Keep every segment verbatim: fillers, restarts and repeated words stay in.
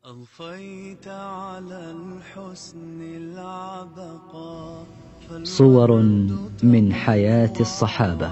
أضفيت على الحسن العبقى صور من حياة الصحابة.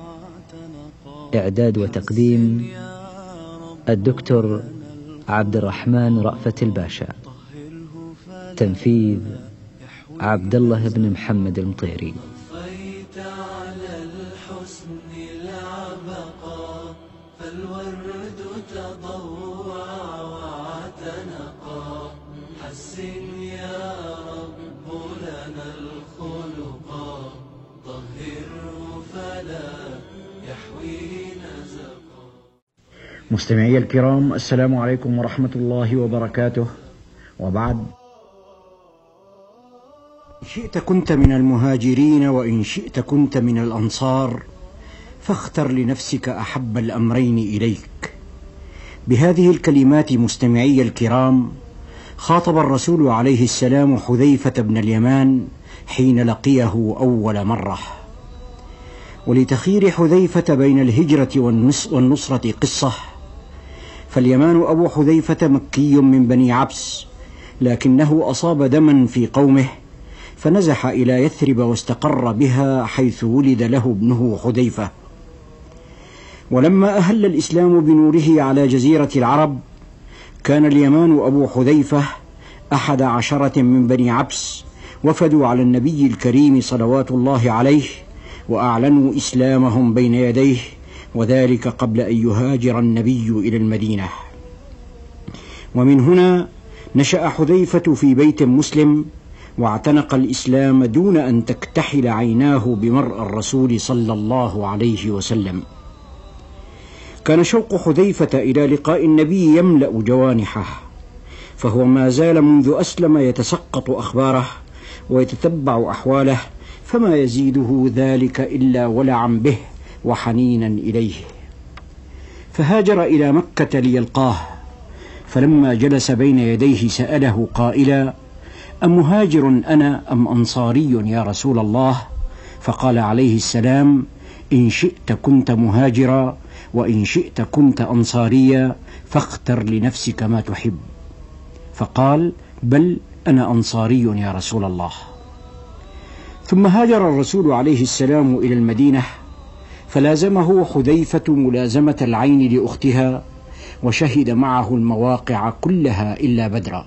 إعداد وتقديم الدكتور عبد الرحمن رأفت الباشا. تنفيذ عبد الله بن محمد المطيري. أضفيت على الحسن العبقى فالورد تضوع واعتنقا حسن يا رب لنا الخلقا طهره فلا يحوي نزقا. مستمعي الكرام، السلام عليكم ورحمة الله وبركاته. وبعد، إن شئت كنت من المهاجرين وإن شئت كنت من الأنصار فاختر لنفسك أحب الأمرين إليك. بهذه الكلمات مستمعي الكرام خاطب الرسول عليه السلام حذيفة بن اليمان حين لقيه أول مرة. ولتخير حذيفة بين الهجرة والنصرة قصة. فاليمان أبو حذيفة مكي من بني عبس، لكنه أصاب دما في قومه فنزح إلى يثرب واستقر بها حيث ولد له ابنه حذيفة. ولما أهل الإسلام بنوره على جزيرة العرب كان اليمان أبو حذيفة أحد عشرة من بني عبس وفدوا على النبي الكريم صلوات الله عليه وأعلنوا إسلامهم بين يديه، وذلك قبل أن يهاجر النبي إلى المدينة. ومن هنا نشأ حذيفة في بيت مسلم واعتنق الإسلام دون أن تكتحل عيناه بمرء الرسول صلى الله عليه وسلم. كان شوق حذيفة إلى لقاء النبي يملأ جوانحه، فهو ما زال منذ أسلم يتسقط أخباره ويتتبع أحواله، فما يزيده ذلك إلا ولعا به وحنينا إليه. فهاجر إلى مكة ليلقاه، فلما جلس بين يديه سأله قائلا: أمهاجر أنا أم أنصاري يا رسول الله؟ فقال عليه السلام: إن شئت كنت مهاجرا وإن شئت كنت أنصاريا فاختر لنفسك ما تحب. فقال: بل أنا أنصاري يا رسول الله. ثم هاجر الرسول عليه السلام إلى المدينة، فلازمه حذيفة ملازمة العين لأختها، وشهد معه المواقع كلها إلا بدرا.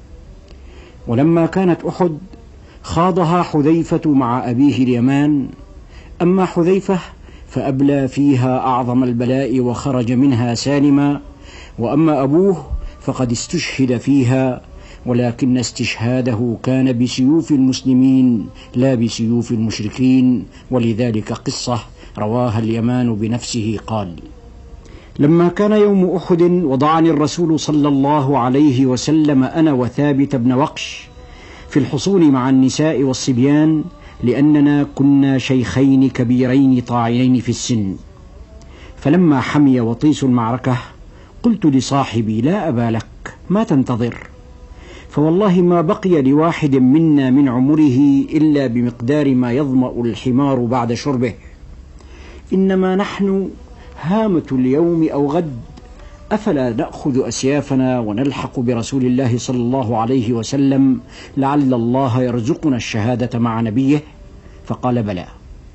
ولما كانت أحد خاضها حذيفة مع أبيه اليمان، أما حذيفة فأبلى فيها أعظم البلاء وخرج منها سالما، وأما أبوه فقد استشهد فيها، ولكن استشهاده كان بسيوف المسلمين لا بسيوف المشركين، ولذلك قصة رواها اليمان بنفسه قال: لما كان يوم أحد وضعني الرسول صلى الله عليه وسلم أنا وثابت بن وقش في الحصون مع النساء والصبيان، لأننا كنا شيخين كبيرين طاعنين في السن. فلما حمي وطيس المعركة قلت لصاحبي: لا أبا لك، ما تنتظر؟ فوالله ما بقي لواحد منا من عمره إلا بمقدار ما يظمأ الحمار بعد شربه، إنما نحن هامة اليوم أو غد، أفلا نأخذ أسيافنا ونلحق برسول الله صلى الله عليه وسلم لعل الله يرزقنا الشهادة مع نبيه؟ فقال: بلى.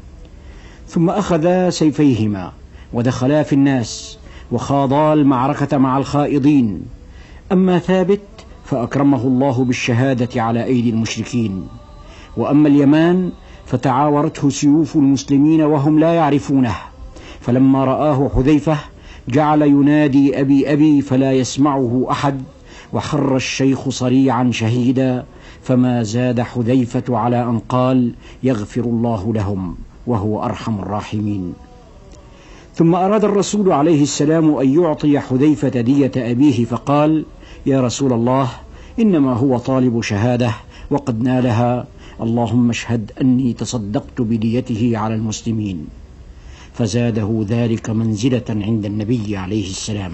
ثم أخذا سيفيهما ودخلا في الناس وخاضا المعركة مع الخائضين. أما ثابت فأكرمه الله بالشهادة على أيدي المشركين، وأما اليمان فتعاورته سيوف المسلمين وهم لا يعرفونه. فلما رآه حذيفة جعل ينادي: أبي أبي، فلا يسمعه أحد، وخر الشيخ صريعا شهيدا، فما زاد حذيفة على أن قال: يغفر الله لهم وهو أرحم الراحمين. ثم أراد الرسول عليه السلام أن يعطي حذيفة دية أبيه، فقال: يا رسول الله، إنما هو طالب شهادة وقد نالها، اللهم اشهد أني تصدقت بديته على المسلمين. فزاده ذلك منزلة عند النبي عليه السلام.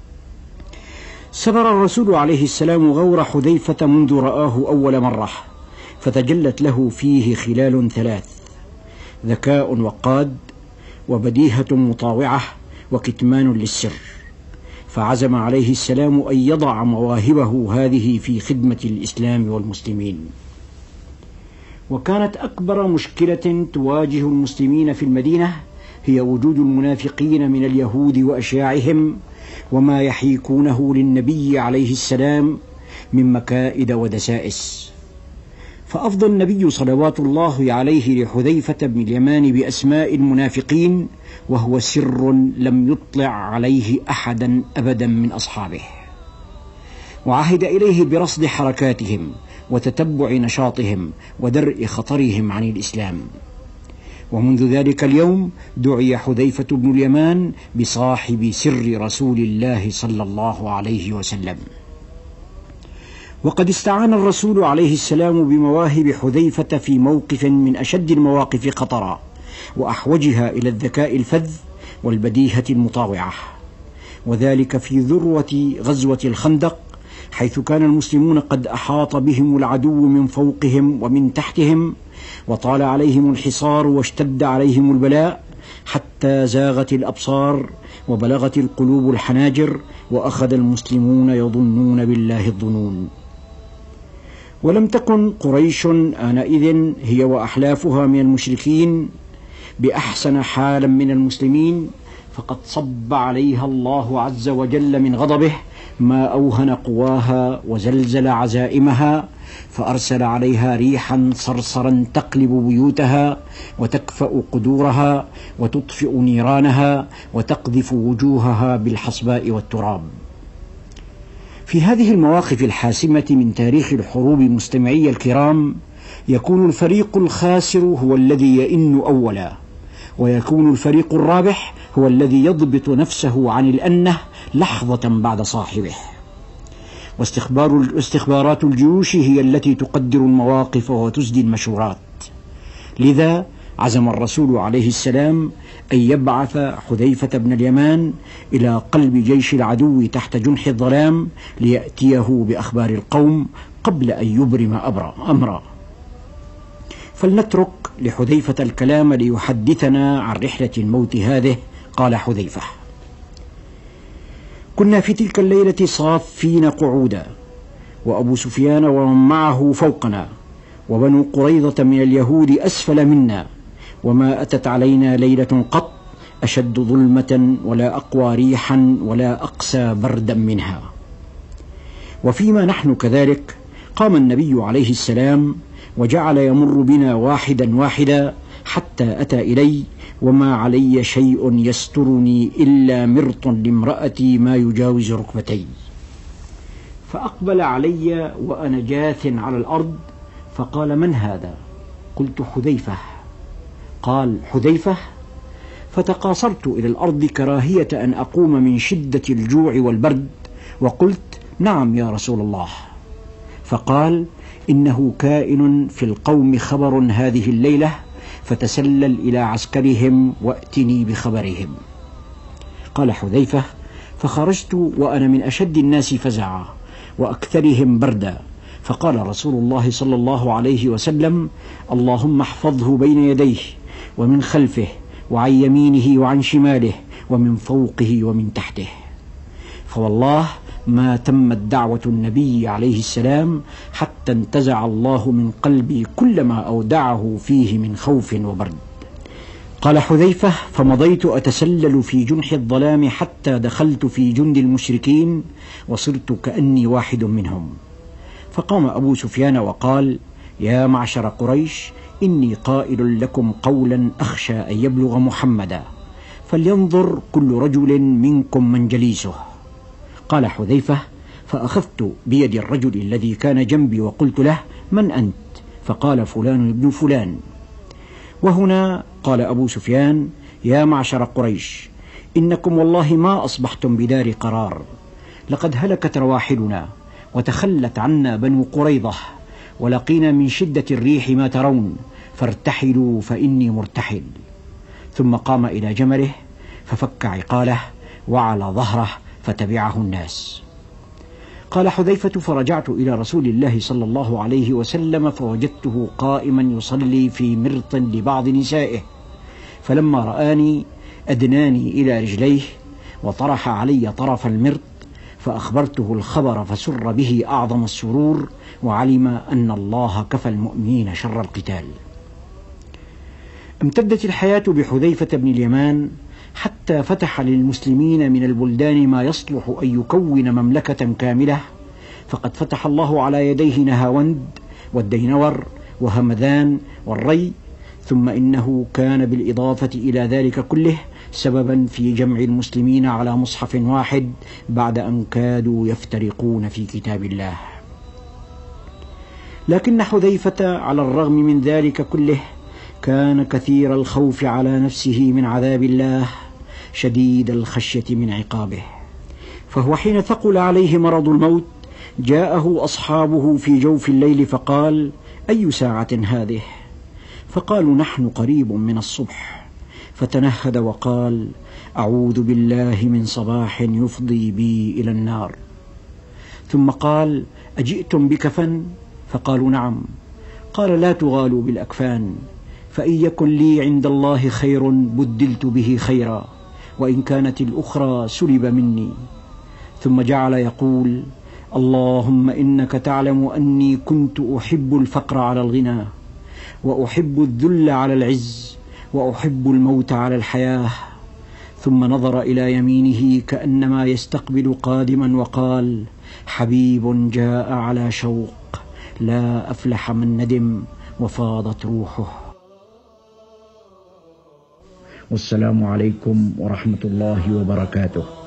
سبر الرسول عليه السلام غور حذيفة منذ رآه أول مرة، فتجلت له فيه خلال ثلاث: ذكاء وقاد، وبديهة مطاوعة، وكتمان للسر. فعزم عليه السلام أن يضع مواهبه هذه في خدمة الإسلام والمسلمين. وكانت أكبر مشكلة تواجه المسلمين في المدينة هي وجود المنافقين من اليهود وأشياعهم وما يحيكونه للنبي عليه السلام من مكائد ودسائس. فأفضى النبي صلوات الله عليه لحذيفة بن اليمان بأسماء المنافقين وهو سر لم يطلع عليه أحدا أبدا من أصحابه، وعهد إليه برصد حركاتهم وتتبع نشاطهم ودرء خطرهم عن الإسلام. ومنذ ذلك اليوم دعي حذيفة بن اليمان بصاحب سر رسول الله صلى الله عليه وسلم. وقد استعان الرسول عليه السلام بمواهب حذيفة في موقف من أشد المواقف خطرا وأحوجها إلى الذكاء الفذ والبديهة المطاوعة، وذلك في ذروة غزوة الخندق، حيث كان المسلمون قد أحاط بهم العدو من فوقهم ومن تحتهم، وطال عليهم الحصار واشتد عليهم البلاء حتى زاغت الأبصار وبلغت القلوب الحناجر، وأخذ المسلمون يظنون بالله الظنون. ولم تكن قريش آنئذ هي وأحلافها من المشركين بأحسن حالا من المسلمين، فقد صب عليها الله عز وجل من غضبه ما أوهن قواها وزلزل عزائمها، فأرسل عليها ريحا صرصرا تقلب بيوتها وتكفأ قدورها وتطفئ نيرانها وتقذف وجوهها بالحصباء والتراب. في هذه المواقف الحاسمة من تاريخ الحروب مستمعي الكرام، يكون الفريق الخاسر هو الذي يئن أولا، ويكون الفريق الرابح هو الذي يضبط نفسه عن الأنة لحظة بعد صاحبه. واستخبار استخبارات الجيوش هي التي تقدر المواقف وتسدي المشورات. لذا عزم الرسول عليه السلام أن يبعث حذيفة بن اليمان إلى قلب جيش العدو تحت جنح الظلام ليأتيه بأخبار القوم قبل أن يبرم أمرا. فلنترك لحذيفة الكلام ليحدثنا عن رحلة الموت هذه. قال حذيفة: كنا في تلك الليلة صافين قعودا، وأبو سفيان ومن معه فوقنا، وبنو قريظة من اليهود أسفل منا، وما أتت علينا ليلة قط أشد ظلمة ولا أقوى ريحا ولا أقسى بردا منها. وفيما نحن كذلك قام النبي عليه السلام وجعل يمر بنا واحدا واحدا حتى أتى إلي، وما علي شيء يسترني إلا مرط لامرأتي ما يجاوز ركبتي. فأقبل علي وأنا جاث على الأرض فقال: من هذا؟ قلت: حذيفة. قال: حذيفة؟ فتقاصرت إلى الأرض كراهية أن أقوم من شدة الجوع والبرد، وقلت: نعم يا رسول الله. فقال: إنه كائن في القوم خبر هذه الليلة، فتسلل إلى عسكرهم وأتني بخبرهم. قال حذيفة: فخرجت وأنا من أشد الناس فزعا وأكثرهم بردا، فقال رسول الله صلى الله عليه وسلم: اللهم احفظه بين يديه ومن خلفه وعن يمينه وعن شماله ومن فوقه ومن تحته. فوالله ما تمت دعوة النبي عليه السلام حتى انتزع الله من قلبي كل ما أودعه فيه من خوف وبرد. قال حذيفة: فمضيت أتسلل في جنح الظلام حتى دخلت في جند المشركين وصرت كأني واحد منهم. فقام أبو سفيان وقال: يا معشر قريش، إني قائل لكم قولا أخشى أن يبلغ محمدا، فلينظر كل رجل منكم من جليسه. قال حذيفة: فأخذت بيد الرجل الذي كان جنبي وقلت له: من أنت؟ فقال: فلان ابن فلان. وهنا قال أبو سفيان: يا معشر قريش، إنكم والله ما أصبحتم بدار قرار، لقد هلكت رواحلنا وتخلت عنا بنو قريظة، ولقينا من شدة الريح ما ترون، فارتحلوا فإني مرتحل. ثم قام إلى جمله ففك عقاله وعلى ظهره فتبعه الناس. قال حذيفة: فرجعت إلى رسول الله صلى الله عليه وسلم فوجدته قائما يصلي في مرط لبعض نسائه، فلما رآني أدناني إلى رجليه وطرح علي طرف المرط، فأخبرته الخبر فسر به أعظم السرور، وعلم أن الله كفى المؤمنين شر القتال. امتدت الحياة بحذيفة بن اليمان حتى فتح للمسلمين من البلدان ما يصلح أن يكون مملكة كاملة، فقد فتح الله على يديه نهاوند والدينور وهمذان والري، ثم إنه كان بالإضافة إلى ذلك كله سببا في جمع المسلمين على مصحف واحد بعد أن كادوا يفترقون في كتاب الله. لكن حذيفة على الرغم من ذلك كله كان كثير الخوف على نفسه من عذاب الله، شديد الخشية من عقابه، فهو حين ثقل عليه مرض الموت جاءه أصحابه في جوف الليل فقال: أي ساعة هذه؟ فقالوا: نحن قريب من الصبح. فتنهد وقال: أعوذ بالله من صباح يفضي بي إلى النار. ثم قال: أجئتم بكفن؟ فقالوا: نعم. قال: لا تغالوا بالأكفان، فإن يكن لي عند الله خير بدلت به خيرا، وإن كانت الأخرى سلب مني. ثم جعل يقول: اللهم إنك تعلم أني كنت أحب الفقر على الغنى، وأحب الذل على العز، وأحب الموت على الحياة. ثم نظر إلى يمينه كأنما يستقبل قادما وقال: حبيب جاء على شوق، لا أفلح من ندم، وفاضت روحه. والسلام عليكم ورحمة الله وبركاته.